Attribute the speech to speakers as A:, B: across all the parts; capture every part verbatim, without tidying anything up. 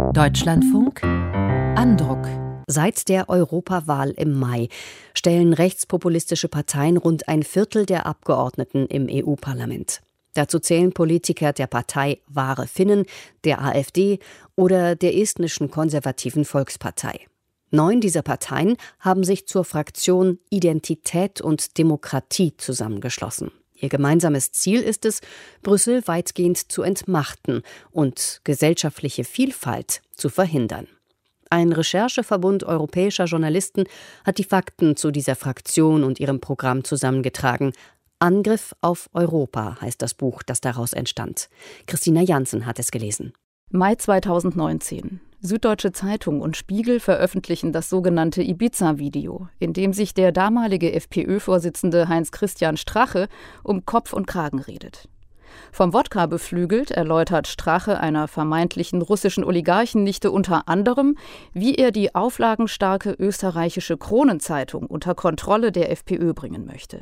A: Deutschlandfunk Andruck.
B: Seit der Europawahl im Mai stellen rechtspopulistische Parteien rund ein Viertel der Abgeordneten im E U-Parlament. Dazu zählen Politiker der Partei Wahre Finnen, der AfD oder der estnischen konservativen Volkspartei. Neun dieser Parteien haben sich zur Fraktion Identität und Demokratie zusammengeschlossen. Ihr gemeinsames Ziel ist es, Brüssel weitgehend zu entmachten und gesellschaftliche Vielfalt zu verhindern. Ein Rechercheverbund europäischer Journalisten hat die Fakten zu dieser Fraktion und ihrem Programm zusammengetragen. Angriff auf Europa heißt das Buch, das daraus entstand. Christina Jansen hat es gelesen.
C: Mai zweitausendneunzehn. Süddeutsche Zeitung und Spiegel veröffentlichen das sogenannte Ibiza-Video, in dem sich der damalige FPÖ-Vorsitzende Heinz-Christian Strache um Kopf und Kragen redet. Vom Wodka beflügelt erläutert Strache einer vermeintlichen russischen Oligarchennichte unter anderem, wie er die auflagenstarke österreichische Kronenzeitung unter Kontrolle der FPÖ bringen möchte.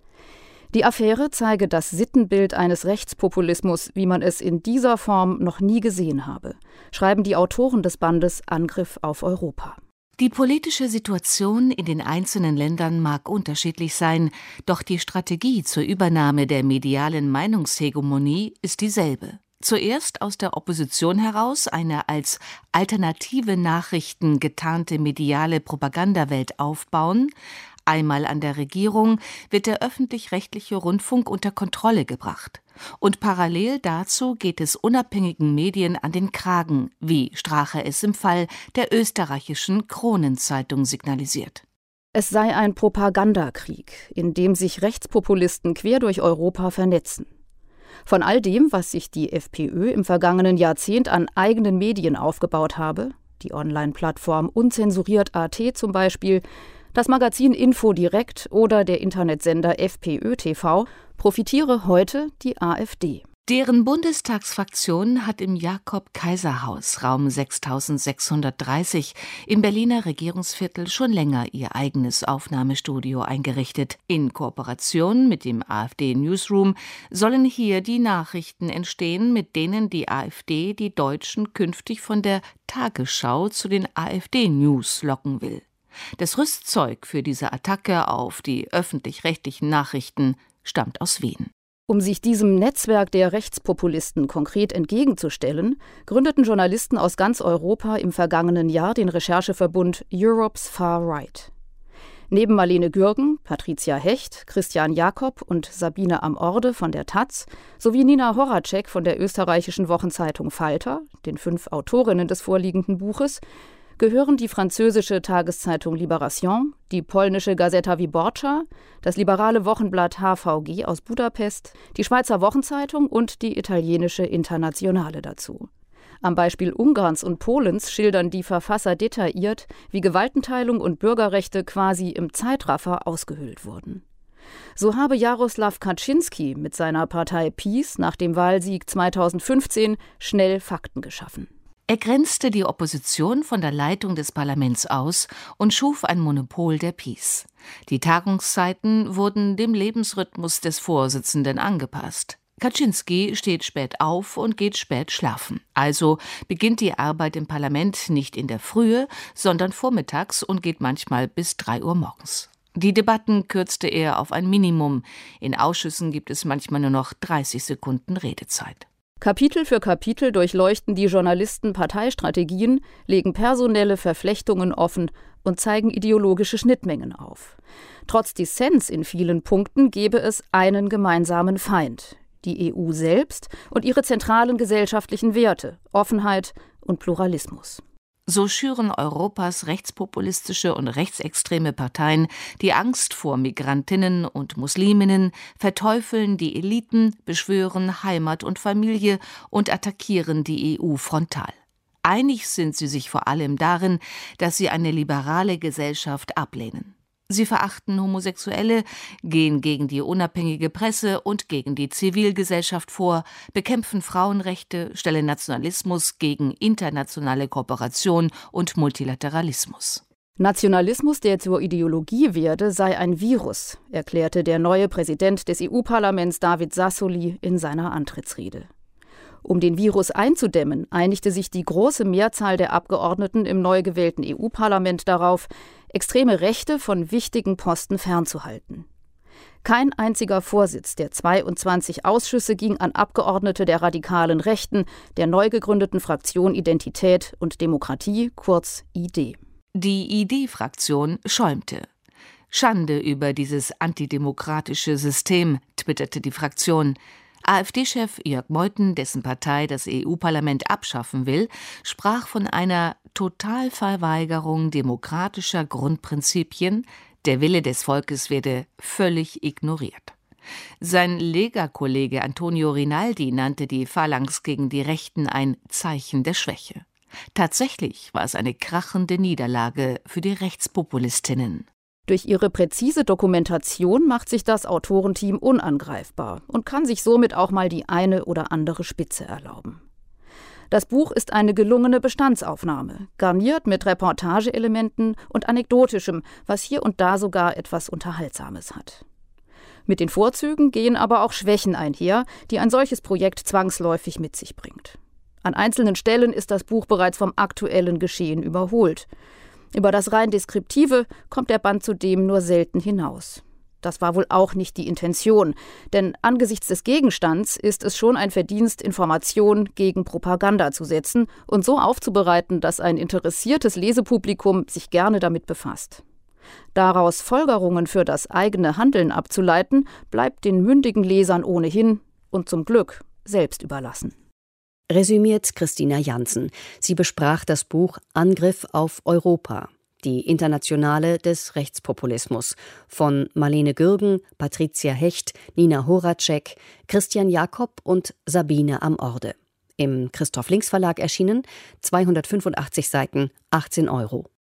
C: Die Affäre zeige das Sittenbild eines Rechtspopulismus, wie man es in dieser Form noch nie gesehen habe, schreiben die Autoren des Bandes Angriff auf Europa.
A: Die politische Situation in den einzelnen Ländern mag unterschiedlich sein, doch die Strategie zur Übernahme der medialen Meinungshegemonie ist dieselbe. Zuerst aus der Opposition heraus eine als alternative Nachrichten getarnte mediale Propagandawelt aufbauen. Einmal an der Regierung wird der öffentlich-rechtliche Rundfunk unter Kontrolle gebracht. Und parallel dazu geht es unabhängigen Medien an den Kragen, wie Strache es im Fall der österreichischen Kronenzeitung signalisiert.
C: Es sei ein Propagandakrieg, in dem sich Rechtspopulisten quer durch Europa vernetzen. Von all dem, was sich die FPÖ im vergangenen Jahrzehnt an eigenen Medien aufgebaut habe, die Online-Plattform Unzensuriert Punkt at zum Beispiel, das Magazin Info Direkt oder der Internetsender FPÖ T V, profitiere heute die AfD.
A: Deren Bundestagsfraktion hat im Jakob-Kaiser-Haus, Raum sechstausendsechshundertdreißig, im Berliner Regierungsviertel schon länger ihr eigenes Aufnahmestudio eingerichtet. In Kooperation mit dem AfD-Newsroom sollen hier die Nachrichten entstehen, mit denen die AfD die Deutschen künftig von der Tagesschau zu den AfD-News locken will. Das Rüstzeug für diese Attacke auf die öffentlich-rechtlichen Nachrichten stammt aus Wien.
C: Um sich diesem Netzwerk der Rechtspopulisten konkret entgegenzustellen, gründeten Journalisten aus ganz Europa im vergangenen Jahr den Rechercheverbund Europe's Far Right. Neben Marlene Gürgen, Patricia Hecht, Christian Jakob und Sabine Amorde von der Taz sowie Nina Horacek von der österreichischen Wochenzeitung Falter, den fünf Autorinnen des vorliegenden Buches, gehören die französische Tageszeitung Libération, die polnische Gazeta Wyborcza, das liberale Wochenblatt H V G aus Budapest, die Schweizer Wochenzeitung und die italienische Internationale dazu. Am Beispiel Ungarns und Polens schildern die Verfasser detailliert, wie Gewaltenteilung und Bürgerrechte quasi im Zeitraffer ausgehöhlt wurden. So habe Jaroslaw Kaczynski mit seiner Partei PiS nach dem Wahlsieg zweitausendfünfzehn schnell Fakten geschaffen.
A: Er grenzte die Opposition von der Leitung des Parlaments aus und schuf ein Monopol der PiS. Die Tagungszeiten wurden dem Lebensrhythmus des Vorsitzenden angepasst. Kaczynski steht spät auf und geht spät schlafen. Also beginnt die Arbeit im Parlament nicht in der Frühe, sondern vormittags und geht manchmal bis drei Uhr morgens. Die Debatten kürzte er auf ein Minimum. In Ausschüssen gibt es manchmal nur noch dreißig Sekunden Redezeit.
C: Kapitel für Kapitel durchleuchten die Journalisten Parteistrategien, legen personelle Verflechtungen offen und zeigen ideologische Schnittmengen auf. Trotz Dissens in vielen Punkten gäbe es einen gemeinsamen Feind: die E U selbst und ihre zentralen gesellschaftlichen Werte, Offenheit und Pluralismus.
A: So schüren Europas rechtspopulistische und rechtsextreme Parteien die Angst vor Migrantinnen und Musliminnen, verteufeln die Eliten, beschwören Heimat und Familie und attackieren die E U frontal. Einig sind sie sich vor allem darin, dass sie eine liberale Gesellschaft ablehnen. Sie verachten Homosexuelle, gehen gegen die unabhängige Presse und gegen die Zivilgesellschaft vor, bekämpfen Frauenrechte, stellen Nationalismus gegen internationale Kooperation und Multilateralismus.
C: Nationalismus, der zur Ideologie werde, sei ein Virus, erklärte der neue Präsident des E U-Parlaments David Sassoli in seiner Antrittsrede. Um den Virus einzudämmen, einigte sich die große Mehrzahl der Abgeordneten im neu gewählten E U-Parlament darauf, extreme Rechte von wichtigen Posten fernzuhalten. Kein einziger Vorsitz der zweiundzwanzig Ausschüsse ging an Abgeordnete der radikalen Rechten, der neu gegründeten Fraktion Identität und Demokratie, kurz I D.
A: Die I D-Fraktion schäumte. Schande über dieses antidemokratische System, twitterte die Fraktion. AfD-Chef Jörg Meuthen, dessen Partei das E U-Parlament abschaffen will, sprach von einer Totalverweigerung demokratischer Grundprinzipien, der Wille des Volkes werde völlig ignoriert. Sein Lega-Kollege Antonio Rinaldi nannte die Phalanx gegen die Rechten ein Zeichen der Schwäche. Tatsächlich war es eine krachende Niederlage für die Rechtspopulistinnen.
C: Durch ihre präzise Dokumentation macht sich das Autorenteam unangreifbar und kann sich somit auch mal die eine oder andere Spitze erlauben. Das Buch ist eine gelungene Bestandsaufnahme, garniert mit Reportageelementen und Anekdotischem, was hier und da sogar etwas Unterhaltsames hat. Mit den Vorzügen gehen aber auch Schwächen einher, die ein solches Projekt zwangsläufig mit sich bringt. An einzelnen Stellen ist das Buch bereits vom aktuellen Geschehen überholt. Über das rein Deskriptive kommt der Band zudem nur selten hinaus. Das war wohl auch nicht die Intention, denn angesichts des Gegenstands ist es schon ein Verdienst, Information gegen Propaganda zu setzen und so aufzubereiten, dass ein interessiertes Lesepublikum sich gerne damit befasst. Daraus Folgerungen für das eigene Handeln abzuleiten, bleibt den mündigen Lesern ohnehin und zum Glück selbst überlassen.
B: Resümiert Christina Jansen. Sie besprach das Buch Angriff auf Europa, die Internationale des Rechtspopulismus von Marlene Gürgen, Patricia Hecht, Nina Horacek, Christian Jakob und Sabine am Orde. Im Christoph Links Verlag erschienen, zweihundertfünfundachtzig Seiten, achtzehn Euro.